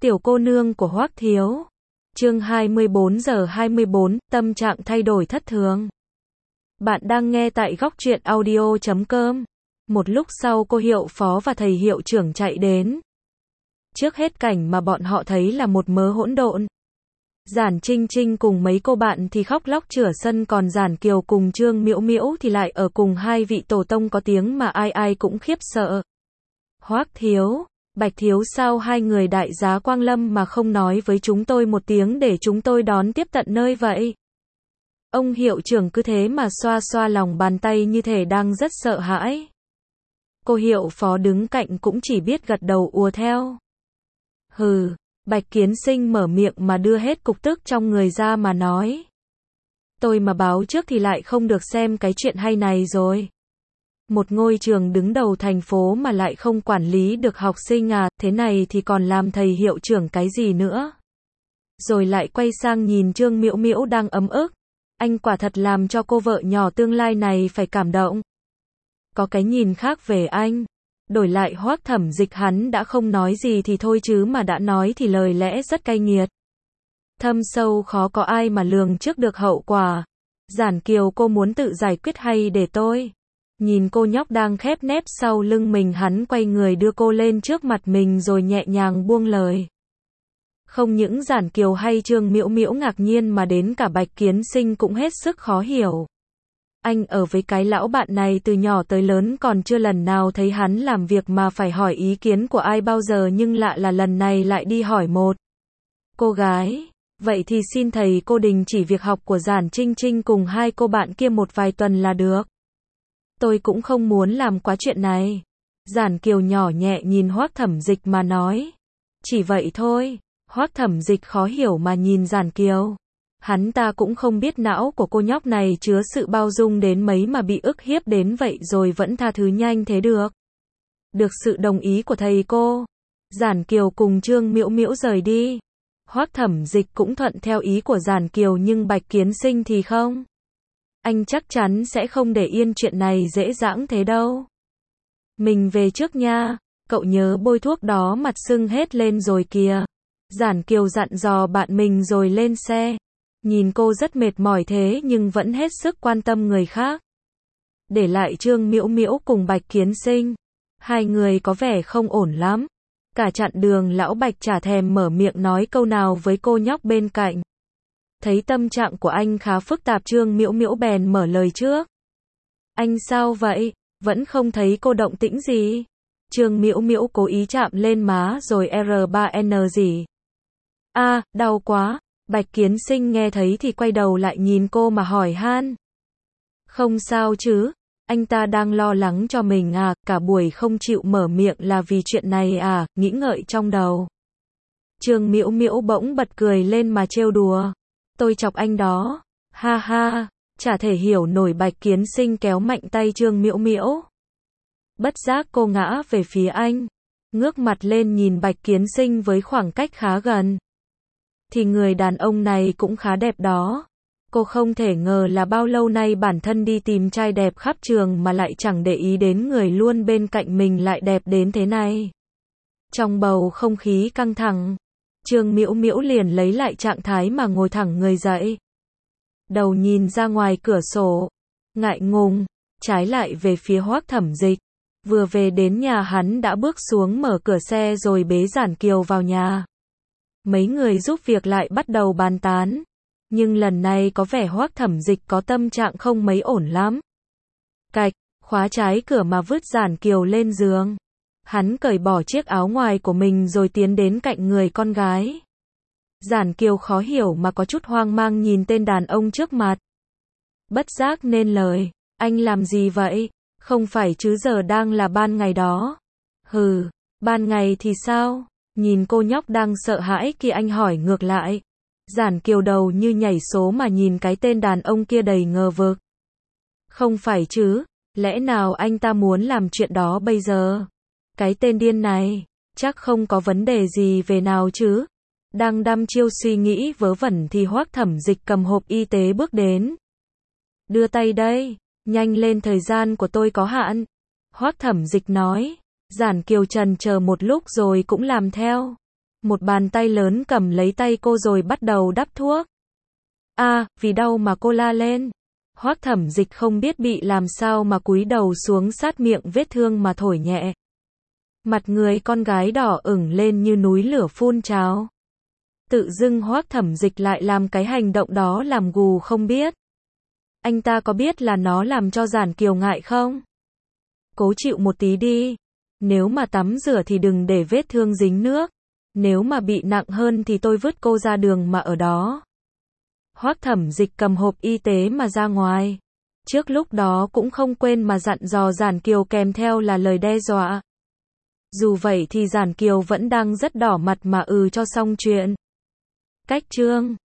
Tiểu cô nương của Hoắc Thiếu. Chương 24:24, tâm trạng thay đổi thất thường. Bạn đang nghe tại góc truyện audio.com. Một lúc sau cô hiệu phó và thầy hiệu trưởng chạy đến. Trước hết cảnh mà bọn họ thấy là một mớ hỗn độn. Giản Trinh Trinh cùng mấy cô bạn thì khóc lóc chửa sân, còn Giản Kiều cùng Trương Miễu Miễu thì lại ở cùng hai vị tổ tông có tiếng mà ai ai cũng khiếp sợ. Hoắc Thiếu, Bạch Thiếu, sao hai người đại giá Quang Lâm mà không nói với chúng tôi một tiếng để chúng tôi đón tiếp tận nơi vậy? Ông hiệu trưởng cứ thế mà xoa xoa lòng bàn tay như thể đang rất sợ hãi. Cô hiệu phó đứng cạnh cũng chỉ biết gật đầu ùa theo. Hừ, Bạch Kiến Sinh mở miệng mà đưa hết cục tức trong người ra mà nói. Tôi mà báo trước thì lại không được xem cái chuyện hay này rồi. Một ngôi trường đứng đầu thành phố mà lại không quản lý được học sinh à, thế này thì còn làm thầy hiệu trưởng cái gì nữa. Rồi lại quay sang nhìn Trương Miễu Miễu đang ấm ức. Anh quả thật làm cho cô vợ nhỏ tương lai này phải cảm động. Có cái nhìn khác về anh. Đổi lại Hoắc Thẩm Dịch, hắn đã không nói gì thì thôi chứ mà đã nói thì lời lẽ rất cay nghiệt. Thâm sâu khó có ai mà lường trước được hậu quả. Giản Kiều, cô muốn tự giải quyết hay để tôi? Nhìn cô nhóc đang khép nép sau lưng mình, hắn quay người đưa cô lên trước mặt mình rồi nhẹ nhàng buông lời. Không những Giản Kiều hay Trương Miễu Miễu ngạc nhiên mà đến cả Bạch Kiến Sinh cũng hết sức khó hiểu. Anh ở với cái lão bạn này từ nhỏ tới lớn còn chưa lần nào thấy hắn làm việc mà phải hỏi ý kiến của ai bao giờ, nhưng lạ là lần này lại đi hỏi một cô gái. Vậy thì xin thầy cô đình chỉ việc học của Giản Trinh Trinh cùng hai cô bạn kia một vài tuần là được. Tôi cũng không muốn làm quá chuyện này. Giản Kiều nhỏ nhẹ nhìn Hoắc Thẩm Dịch mà nói. Chỉ vậy thôi. Hoắc Thẩm Dịch khó hiểu mà nhìn Giản Kiều. Hắn ta cũng không biết não của cô nhóc này chứa sự bao dung đến mấy mà bị ức hiếp đến vậy rồi vẫn tha thứ nhanh thế được. Được sự đồng ý của thầy cô, Giản Kiều cùng Trương Miễu Miễu rời đi. Hoắc Thẩm Dịch cũng thuận theo ý của Giản Kiều, nhưng Bạch Kiến Sinh thì không. Anh chắc chắn sẽ không để yên chuyện này dễ dãng thế đâu. Mình về trước nha, cậu nhớ bôi thuốc đó, mặt sưng hết lên rồi kìa. Giản Kiều dặn dò bạn mình rồi lên xe. Nhìn cô rất mệt mỏi thế nhưng vẫn hết sức quan tâm người khác. Để lại Trương Miễu Miễu cùng Bạch Kiến Sinh. Hai người có vẻ không ổn lắm. Cả chặng đường lão Bạch chả thèm mở miệng nói câu nào với cô nhóc bên cạnh. Thấy tâm trạng của anh khá phức tạp, Trương Miễu Miễu bèn mở lời trước. Anh sao vậy? Vẫn không thấy cô động tĩnh gì? Trương Miễu Miễu cố ý chạm lên má rồi R3N gì? Đau quá. Bạch Kiến Sinh nghe thấy thì quay đầu lại nhìn cô mà hỏi han. Không sao chứ? Anh ta đang lo lắng cho mình à? Cả buổi không chịu mở miệng là vì chuyện này à? Nghĩ ngợi trong đầu. Trương Miễu Miễu bỗng bật cười lên mà trêu đùa. Tôi chọc anh đó. Ha ha. Chả thể hiểu nổi. Bạch Kiến Sinh kéo mạnh tay Trương Miễu Miễu. Bất giác cô ngã về phía anh. Ngước mặt lên nhìn Bạch Kiến Sinh với khoảng cách khá gần. Thì người đàn ông này cũng khá đẹp đó. Cô không thể ngờ là bao lâu nay bản thân đi tìm trai đẹp khắp trường mà lại chẳng để ý đến người luôn bên cạnh mình lại đẹp đến thế này. Trong bầu không khí căng thẳng, Trương Miễu Miễu liền lấy lại trạng thái mà ngồi thẳng người dậy. Đầu nhìn ra ngoài cửa sổ, ngại ngùng, trái lại về phía Hoắc Thẩm Dịch. Vừa về đến nhà hắn đã bước xuống mở cửa xe rồi bế Giản Kiều vào nhà. Mấy người giúp việc lại bắt đầu bàn tán. Nhưng lần này có vẻ Hoắc Thẩm Dịch có tâm trạng không mấy ổn lắm. Cạch, khóa trái cửa mà vứt Giản Kiều lên giường. Hắn cởi bỏ chiếc áo ngoài của mình rồi tiến đến cạnh người con gái. Giản Kiều khó hiểu mà có chút hoang mang nhìn tên đàn ông trước mặt. Bất giác nên lời, anh làm gì vậy? Không phải chứ giờ đang là ban ngày đó. Hừ, ban ngày thì sao? Nhìn cô nhóc đang sợ hãi kia anh hỏi ngược lại. Giản Kiều đầu như nhảy số mà nhìn cái tên đàn ông kia đầy ngờ vực. Không phải chứ, lẽ nào anh ta muốn làm chuyện đó bây giờ? Cái tên điên này, chắc không có vấn đề gì về nào chứ? Đang đăm chiêu suy nghĩ vớ vẩn thì Hoắc Thẩm Dịch cầm hộp y tế bước đến. Đưa tay đây, nhanh lên, thời gian của tôi có hạn. Hoắc Thẩm Dịch nói. Giản Kiều chần chờ một lúc rồi cũng làm theo. Một bàn tay lớn cầm lấy tay cô rồi bắt đầu đắp thuốc. Vì đau mà cô la lên. Hoắc Thẩm Dịch không biết bị làm sao mà cúi đầu xuống sát miệng vết thương mà thổi nhẹ. Mặt người con gái đỏ ửng lên như núi lửa phun trào. Tự dưng Hoắc Thẩm Dịch lại làm cái hành động đó làm gù không biết. Anh ta có biết là nó làm cho Giản Kiều ngại không? Cố chịu một tí đi. Nếu mà tắm rửa thì đừng để vết thương dính nước. Nếu mà bị nặng hơn thì tôi vứt cô ra đường mà ở đó. Hoắc Thẩm Dịch cầm hộp y tế mà ra ngoài. Trước lúc đó cũng không quên mà dặn dò Giản Kiều kèm theo là lời đe dọa. Dù vậy thì Giản Kiều vẫn đang rất đỏ mặt mà cho xong chuyện. Cách chương